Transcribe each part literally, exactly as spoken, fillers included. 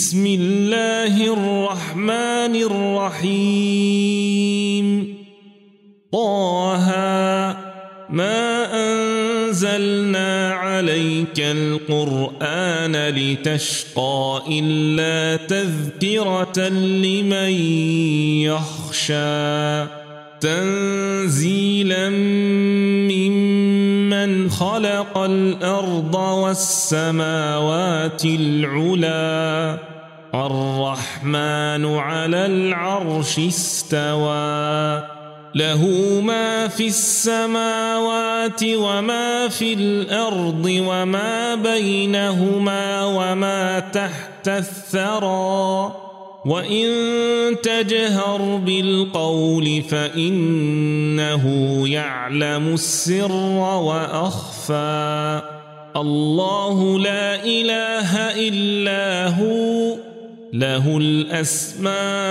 بسم الله الرحمن الرحيم طه ما أنزلنا عليك القرآن لتشقى إلا تذكرة لمن يخشى تنزيلا ممن خلق الأرض والسماوات العلى الرحمن على العرش استوى له ما في السماوات وما في الأرض وما بينهما وما تحت الثرى وإن تجهر بالقول فإنه يعلم السر وأخفى الله لا إله إلا هو له الأسماء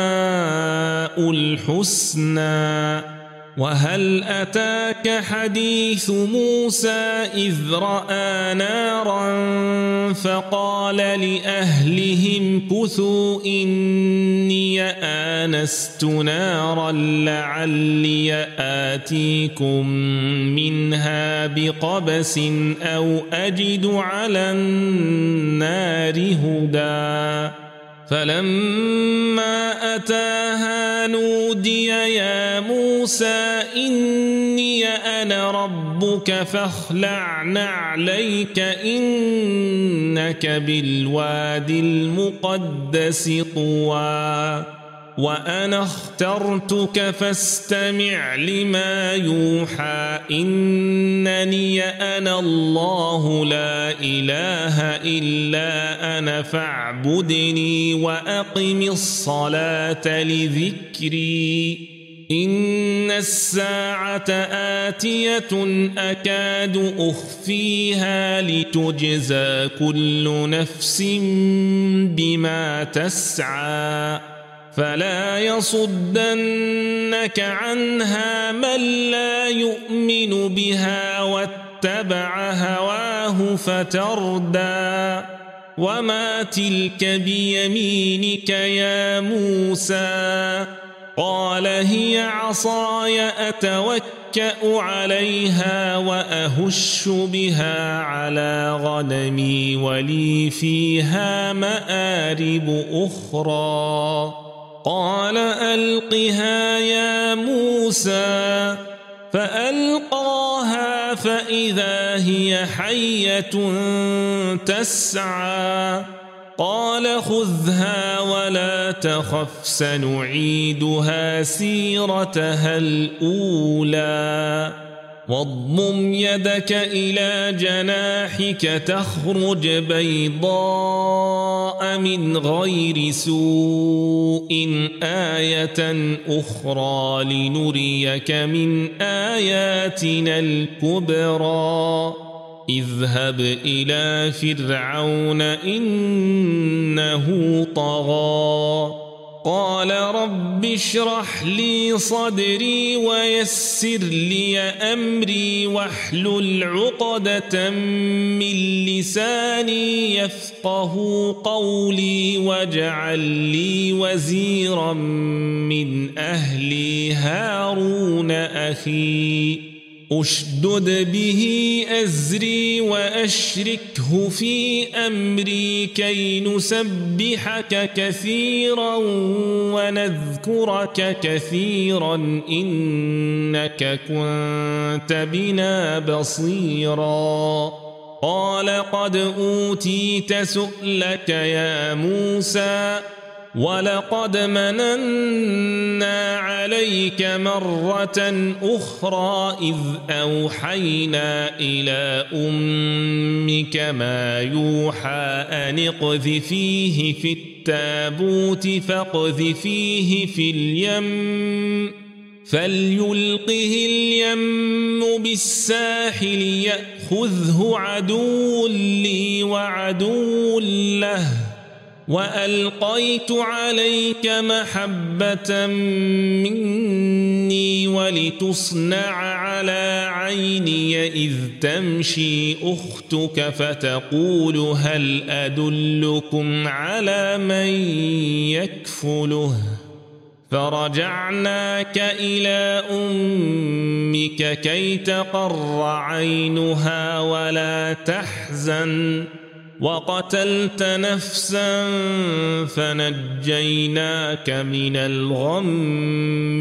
الحسنى وهل أتاك حديث موسى إذ رأى نارا فقال لأهلهم كثوا إني آنست نارا لعلي آتيكم منها بقبس أو أجد على النار هدى فلما أتاها نودي يا موسى إني أنا ربك فاخلع نعليك إنك بالوادي المقدس طوى وأنا اخترتك فاستمع لما يوحى إنني أنا الله لا إله إلا أنا فاعبدني وأقم الصلاة لذكري إن الساعة آتية أكاد أخفيها لتجزى كل نفس بما تسعى فلا يصدنك عنها من لا يؤمن بها واتبع هواه فتردى وما تلك بيمينك يا موسى قال هي عصاي أتوكأ عليها وأهش بها على غنمي ولي فيها مآرب أخرى قال ألقها يا موسى فألقاها فإذا هي حية تسعى قال خذها ولا تخف سنعيدها سيرتها الأولى واضمم يدك إلى جناحك تخرج بيضاء من غير سوء آية أخرى لنريك من آياتنا الكبرى اذهب إلى فرعون إنه طغى قال رب اشرح لي صدري ويسر لي أمري واحلل عقدة من لساني يفقه قولي واجعل لي وزيرا من أهلي هارون أخي أشدد به أزري وأشركه في أمري كي نسبحك كثيرا ونذكرك كثيرا إنك كنت بنا بصيرا قال قد أوتيت سؤلك يا موسى ولقد مننا عليك مرة أخرى إذ أوحينا إلى أمك ما يوحى أن اقذفيه في التابوت فاقذفيه في اليم فليلقه اليم بالساحل يأخذه عدو لي وعدو له وألقيت عليك محبة مني ولتصنع على عيني إذ تمشي أختك فتقول هل أدلكم على من يكفله فرجعناك إلى أمك كي تقر عينها ولا تحزن وقتلت نفسا فنجيناك من الغم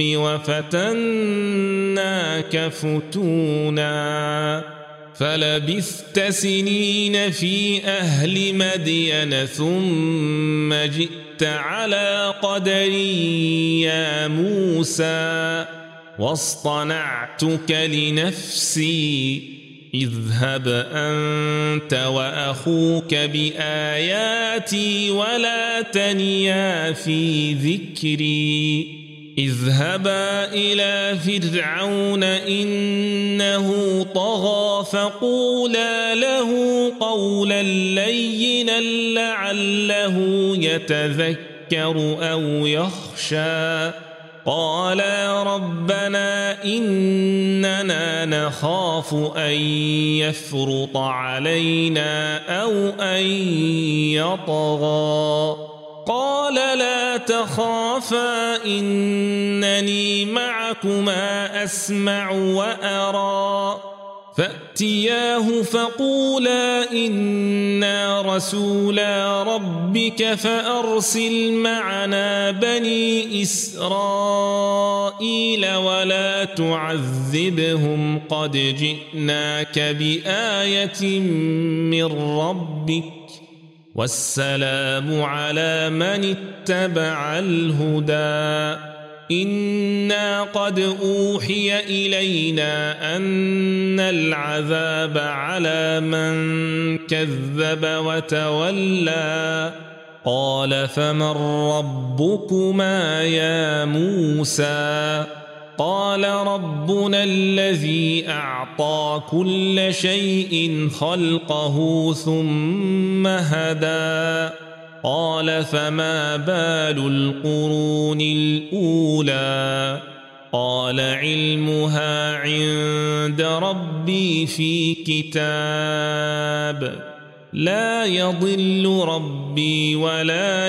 وفتناك فتونا فلبثت سنين في أهل مدين ثم جئت على قدري يا موسى واصطنعتك لنفسي اذهب أنت وأخوك بآياتي ولا تنيا في ذكري اذهبا إلى فرعون إنه طغى فقولا له قولا لينا لعله يتذكر أو يخشى قالا ربنا إننا نخاف أن يفرط علينا أو أن يطغى قال لا تخافا إنني معكما أسمع وأرى فأتياه فقولا إنا رسولا ربك فأرسل معنا بني إسرائيل ولا تعذبهم قد جئناك بآية من ربك والسلام على من اتبع الهدى إنا قد أوحي إلينا أن العذاب على من كذب وتولى قال فمن ربكما يا موسى قال ربنا الذي أعطى كل شيء خلقه ثم هدى قال فما بال القرون الأولى قال علمها عند ربي في كتاب لا يضل ربي ولا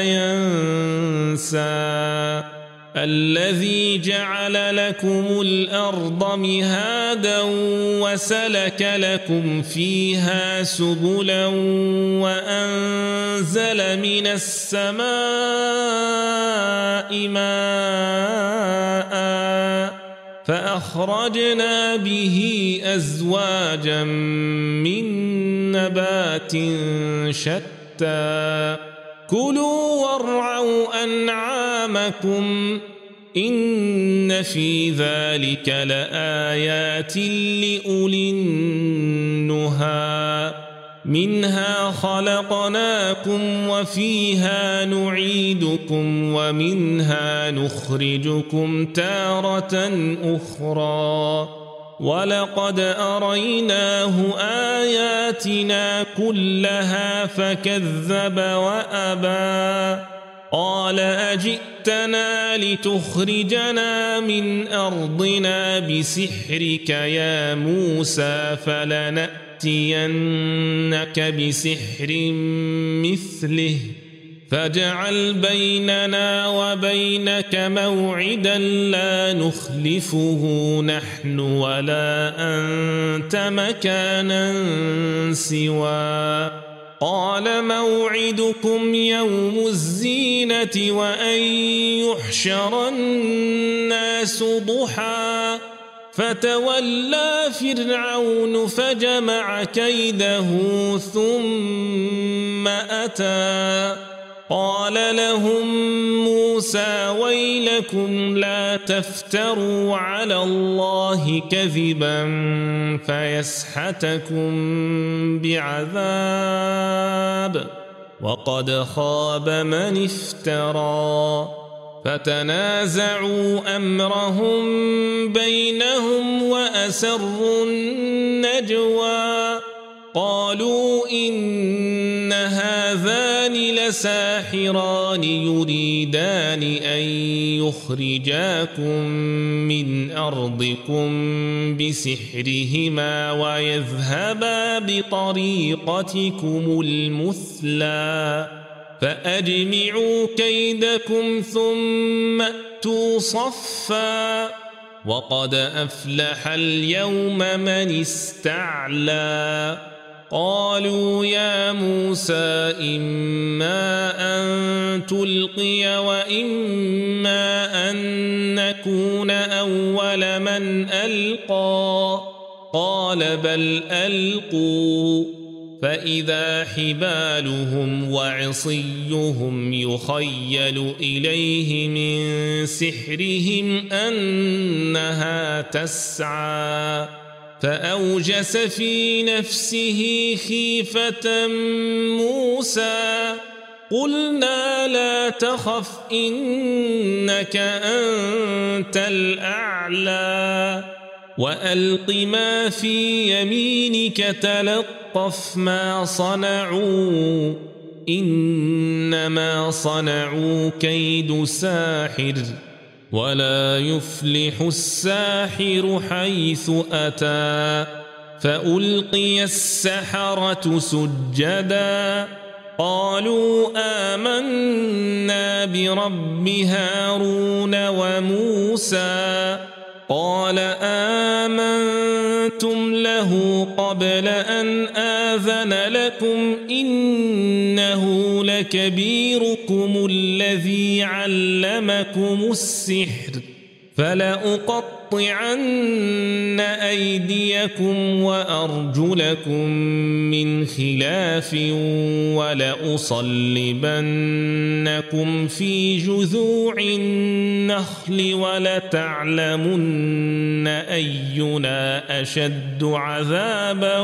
ينسى الذي جعل لكم الأرض مهادا وسلك لكم فيها سبلا وأنزل من السماء ماء فأخرجنا به أزواجا من نبات شتى كلوا وارعوا أنعامكم إن في ذلك لآيات لأولي النهى منها خلقناكم وفيها نعيدكم ومنها نخرجكم تارة أخرى ولقد أريناه آياتنا كلها فكذب وأبى قال أجئتنا لتخرجنا من أرضنا بسحرك يا موسى فلنأتينك بسحر مثله فاجعل بيننا وبينك موعدا لا نخلفه نحن ولا أنت مكانا سوى قال موعدكم يوم الزينة وأن يحشر الناس ضحى فتولى فرعون فجمع كيده ثم أتى قال لهم موسى ويلكم لا تفتروا على الله كذبا فيسحتكم بعذاب وقد خاب من افترى فتنازعوا أمرهم بينهم وأسروا النجوى قالوا إن هذا هذان لساحران يريدان أن يخرجاكم من أرضكم بسحرهما ويذهبا بطريقتكم المثلى فأجمعوا كيدكم ثم أتوا صفا وقد أفلح اليوم من استعلى قالوا يا موسى إما أن تلقي وإما أن نكون أول من ألقى قال بل ألقوا فإذا حبالهم وعصيهم يخيل إليه من سحرهم أنها تسعى فأوجس في نفسه خيفة موسى قلنا لا تخف إنك أنت الأعلى وألق ما في يمينك تلقف ما صنعوا إنما صنعوا كيد ساحر ولا يفلح الساحر حيث أتى فألقي السحرة سجدا قالوا آمنا برب هارون وموسى قال آمنتم له قبل أن آذن لكم إنه لكبيركم الذي علمكم السحر فلأقطعن أيديكم وأرجلكم من خلاف ولأصلبنكم في جذوع النخل ولتعلمن أينا أشد عذابا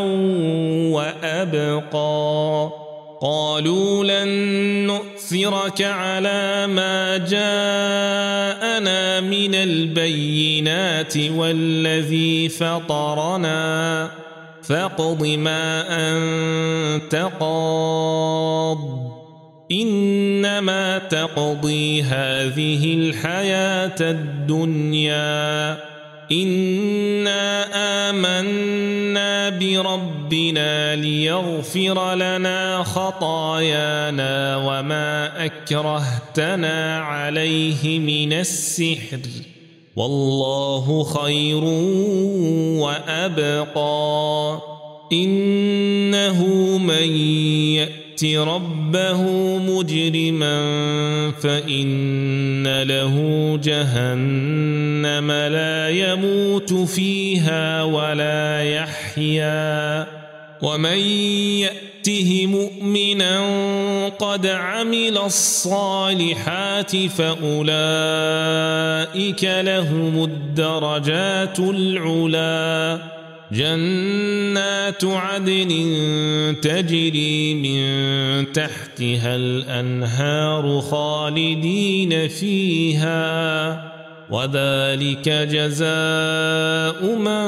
وأبقى قالوا لن نؤثرك على ما جاءنا من البينات والذي فطرنا فاقض ما أنت قاض إنما تقضي هذه الحياة الدنيا إنا آمنا بربنا ليغفر لنا خطايانا وما أكرهتنا عليه من السحر والله خير وأبقى إنه من يأت ربه مجرما فإن له جهنم لا يموت فيها ولا يحيا ومن يأته مؤمنا قد عمل الصالحات فأولئك لهم الدرجات العلا جنات عدن تجري من تحتها الأنهار خالدين فيها وذلك جزاء من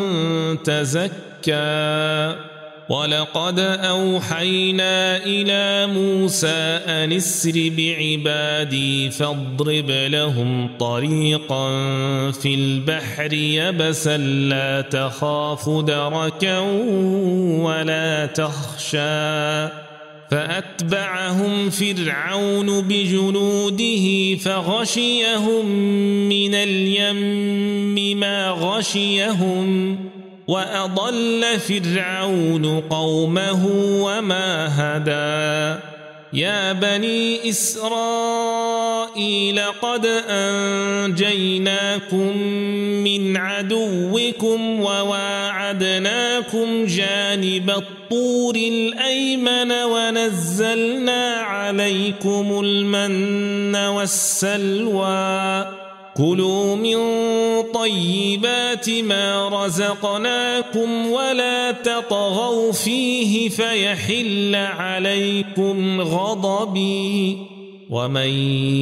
تزكى ولقد أوحينا إلى موسى أن اسر بعبادي فاضرب لهم طريقا في البحر يبسا لا تخاف دركا ولا تخشى فأتبعهم فرعون بجنوده فغشيهم من اليم ما غشيهم وأضل فرعون قومه وما هدى يا بني إسرائيل قد أنجيناكم من عدوكم وواعدناكم جانب الطور الأيمن ونزلنا عليكم المن والسلوى كلوا من طيبات ما رزقناكم ولا تطغوا فيه فيحل عليكم غضبي ومن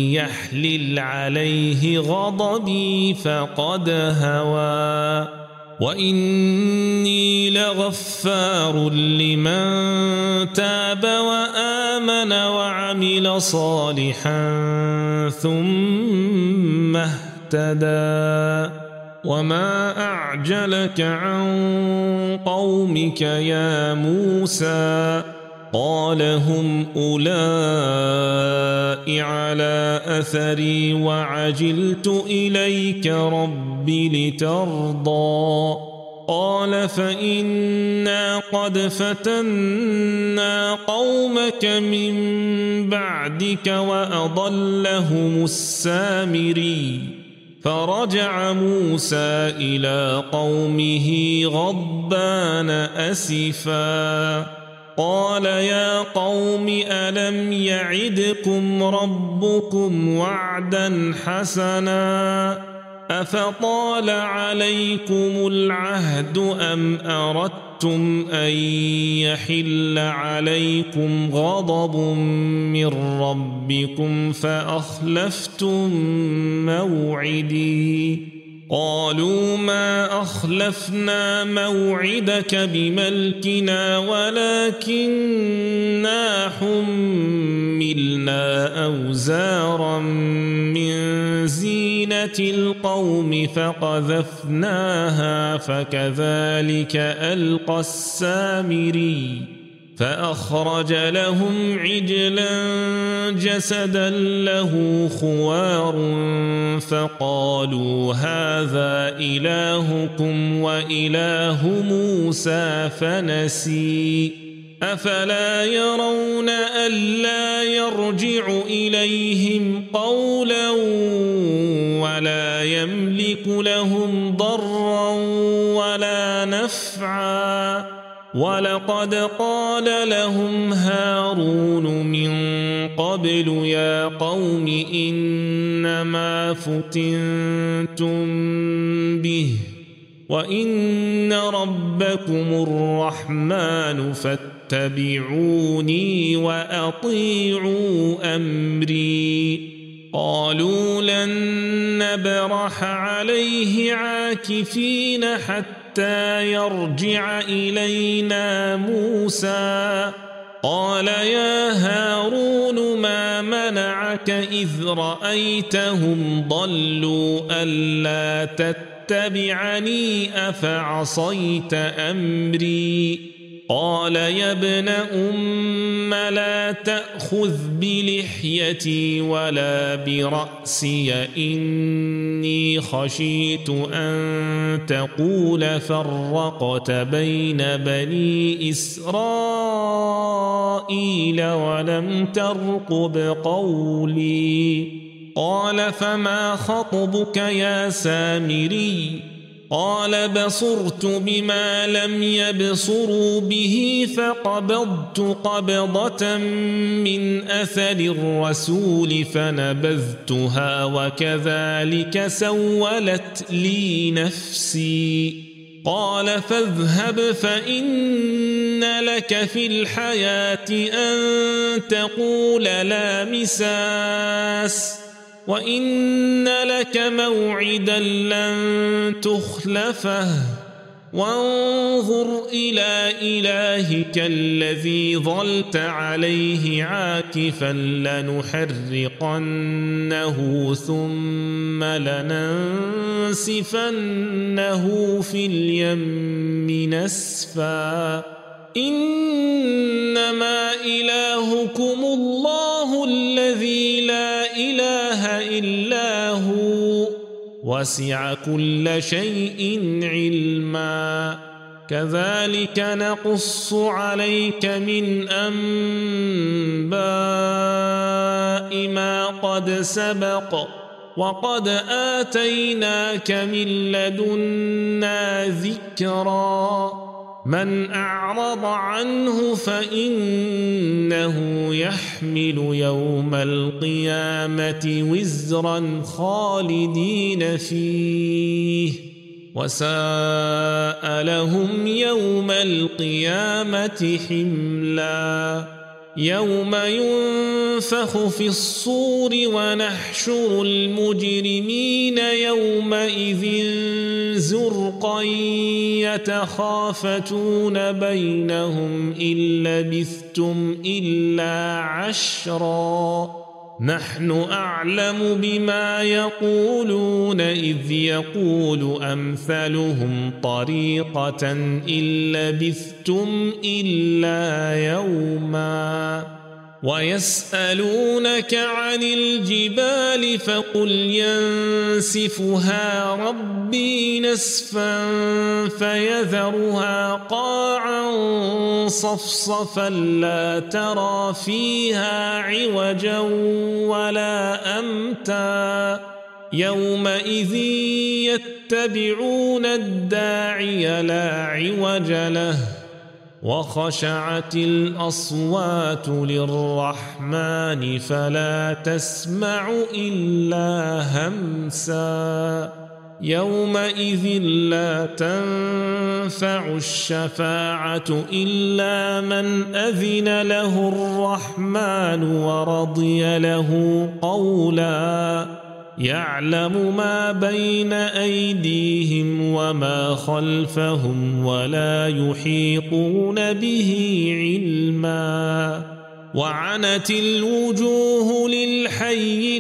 يحلل عليه غضبي فقد هوى وإني لغفار لمن تاب وآمن وعمل صالحا ثم اهتدى وما أعجلك عن قومك يا موسى قال هم أولئك على أثري وعجلت إليك رب لترضى قال فإنا قد فتنا قومك من بعدك وأضلهم السامري فرجع موسى إلى قومه غضبان أسفا قال يا قوم ألم يعدكم ربكم وعدا حسنا أفطال عليكم العهد أم أردتم أن يحل عليكم غضب من ربكم فأخلفتم موعدي قالوا ما أخلفنا موعدك بملكنا ولكننا حملنا أوزارا من زينة القوم فقذفناها فكذلك ألقى السامري فأخرج لهم عجلا جسدا له خوار فقالوا هذا إلهكم وإله موسى فنسي أفلا يرون ألا يرجع إليهم قولا ولا يملك لهم ضرا ولا نفعا ولقد قال لهم هارون من قبل يا قوم إنما فتنتم به وإن ربكم الرحمن فاتبعوني وأطيعوا أمري قالوا لن نبرح عليه عاكفين حتى يرجع إلينا موسى قال يا هارون ما منعك إذ رأيتهم ضلوا ألا تتبعني أفعصيت أمري قال يا ابن أم لا تأخذ بلحيتي ولا برأسي إني خشيت أن تقول فرقت بين بني إسرائيل ولم ترقب قولي قال فما خطبك يا سامري قال بصرت بما لم يبصروا به فقبضت قبضة من أثر الرسول فنبذتها وكذلك سولت لي نفسي قال فاذهب فإن لك في الحياة أن تقول لا مساس وإن لك موعدا لن تخلفه وانظر إلى إلهك الذي ظلت عليه عاكفا لنحرقنه ثم لننسفنه في اليم نسفا إنما إلهكم الله الذي لا إله إلا هو وسع كل شيء علما كذلك نقص عليك من أنباء ما قد سبق وقد آتيناك من لدنا ذكرا من أعرض عنه فإنه يحمل يوم القيامة وزرا خالدين فيه وساء لهم يوم القيامة حملا يوم ينفخ في الصور ونحشر المجرمين يومئذ زرقا يتخافتون بينهم إن لبثتم إلا عشرا نحن أعلم بما يقولون إذ يقول أمثلهم طريقة إن لبثتم إلا يوما ويسألونك عن الجبال فقل ينسفها ربي نسفا فيذرها قاعا صفصفا لا ترى فيها عوجا ولا أمتا يومئذ يتبعون الداعي لا عوج له وخشعت الأصوات للرحمن فلا تسمع إلا همسا يومئذ لا تنفع الشفاعة إلا من أذن له الرحمن ورضي له قولا يعلم ما بين أيديهم وما خلفهم ولا يحيطون به علما وعنت الوجوه للحي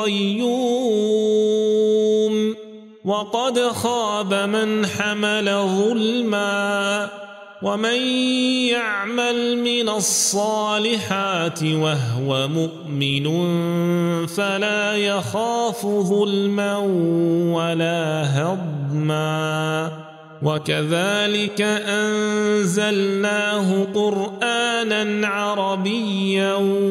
القيوم وقد خاب من حمل ظلما ومن يعمل من الصالحات وهو مؤمن فلا يخاف ظلما ولا هضما وكذلك أنزلناه قرآنا عربيا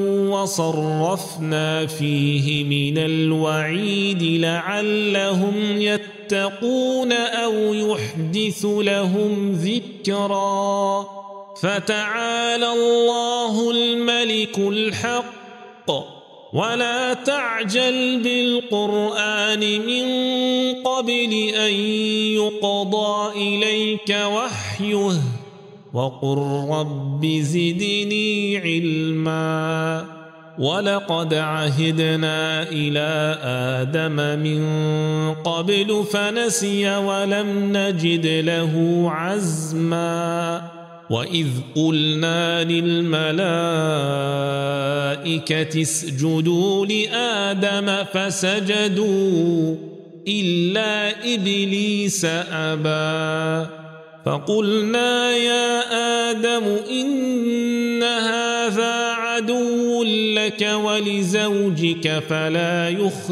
وصرفنا فيه من الوعيد لعلهم يتقون أو يحدث لهم ذكرا فتعالى الله الملك الحق ولا تعجل بالقرآن من قبل أن يقضى إليك وحيه وقل رب زدني علما ولقد عهدنا إلى آدم من قبل فنسي ولم نجد له عزما وإذ قلنا للملائكة اسجدوا لآدم فسجدوا إلا إبليس أبى فقلنا يا آدم إن هذا عدو لك ولزوجك فلا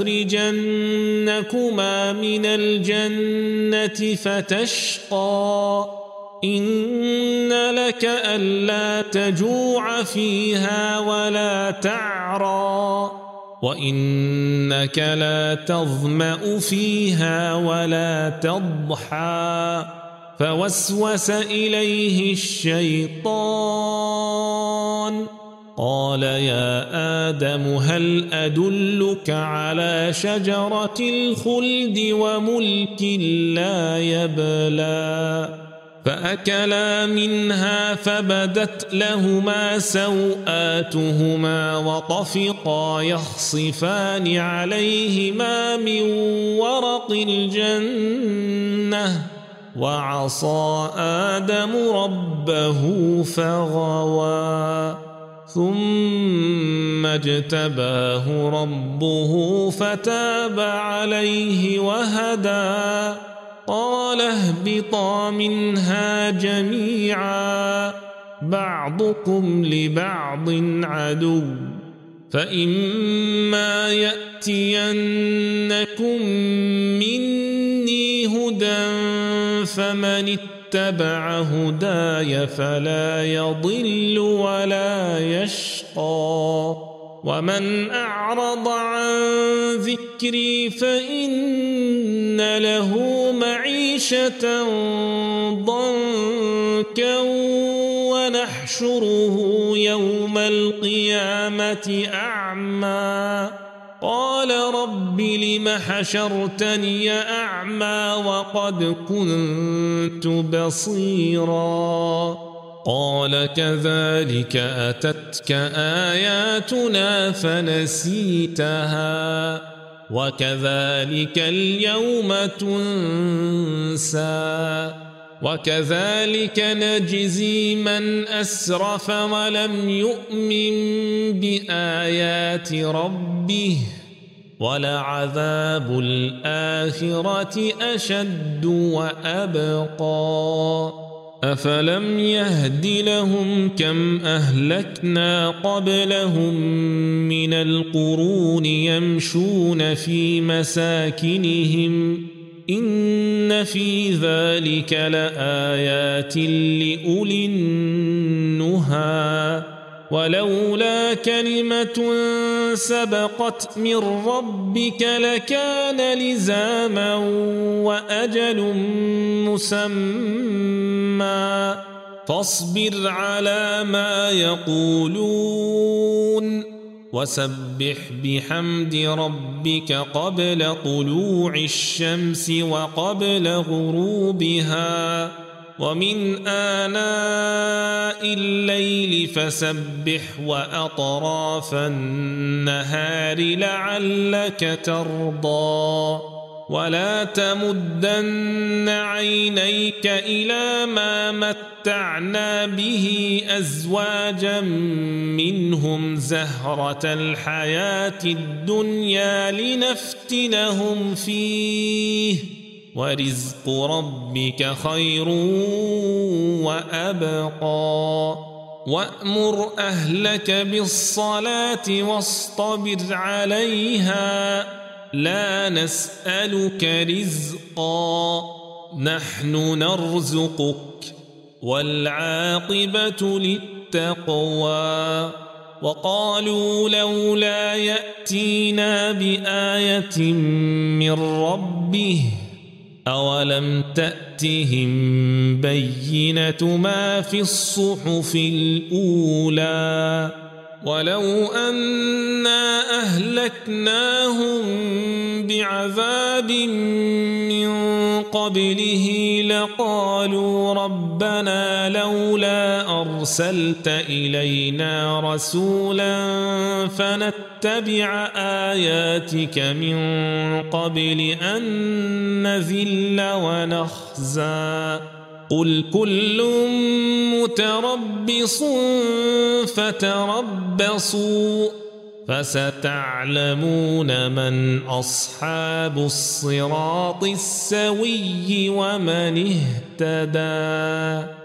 يخرجنكما من الجنة فتشقى إن لك ألا تجوع فيها ولا تعرى وإنك لا تظمأ فيها ولا تضحى فوسوس إليه الشيطان قال يا آدم هل أدلك على شجرة الخلد وملك لا يبلى فأكلا منها فبدت لهما سوآتهما وطفقا يخصفان عليهما من ورق الجنة وعصى آدم ربه فغوى ثم اجتباه ربه فتاب عليه وهدى قال اهبطا منها جميعا بعضكم لبعض عدو فإما يأتينكم مني هدى فمن اتبع هداي فلا يضل ولا يشقى ومن أعرض عن ذكري فإن له معيشة ضنكا ونحشره يوم القيامة أعمى قال رب لم حشرتني أعمى وقد كنت بصيرا قال كذلك أتتك آياتنا فنسيتها وكذلك اليوم تنسى وكذلك نجزي من أسرف ولم يؤمن بآيات ربه ولعذاب الآخرة أشد وأبقى أفلم يهد لهم كم أهلكنا قبلهم من القرون يمشون في مساكنهم إن في ذلك لآيات لأولي النهى ولولا كلمة سبقت من ربك لكان لزاما وأجل مسمى فاصبر على ما يقولون وسبح بحمد ربك قبل طلوع الشمس وقبل غروبها ومن آناء الليل فسبح وأطراف النهار لعلك ترضى ولا تمدن عينيك إلى ما متعنا به أزواجا منهم زهرة الحياة الدنيا لنفتنهم فيه ورزق ربك خير وأبقى وأمر أهلك بالصلاة واصطبر عليها لا نسألك رزقا نحن نرزقك والعاقبة للتقوى وقالوا لولا يأتينا بآية من ربه أولم تأتهم بينة ما في الصحف الأولى ولو أنا أهلكناهم بعذاب من قبله لقالوا ربنا لولا أرسلت إلينا رسولا فنتبع آياتك من قبل أن نذل ونخزى قل كل متربص فتربصوا فستعلمون من أصحاب الصراط السوي ومن اهتدى.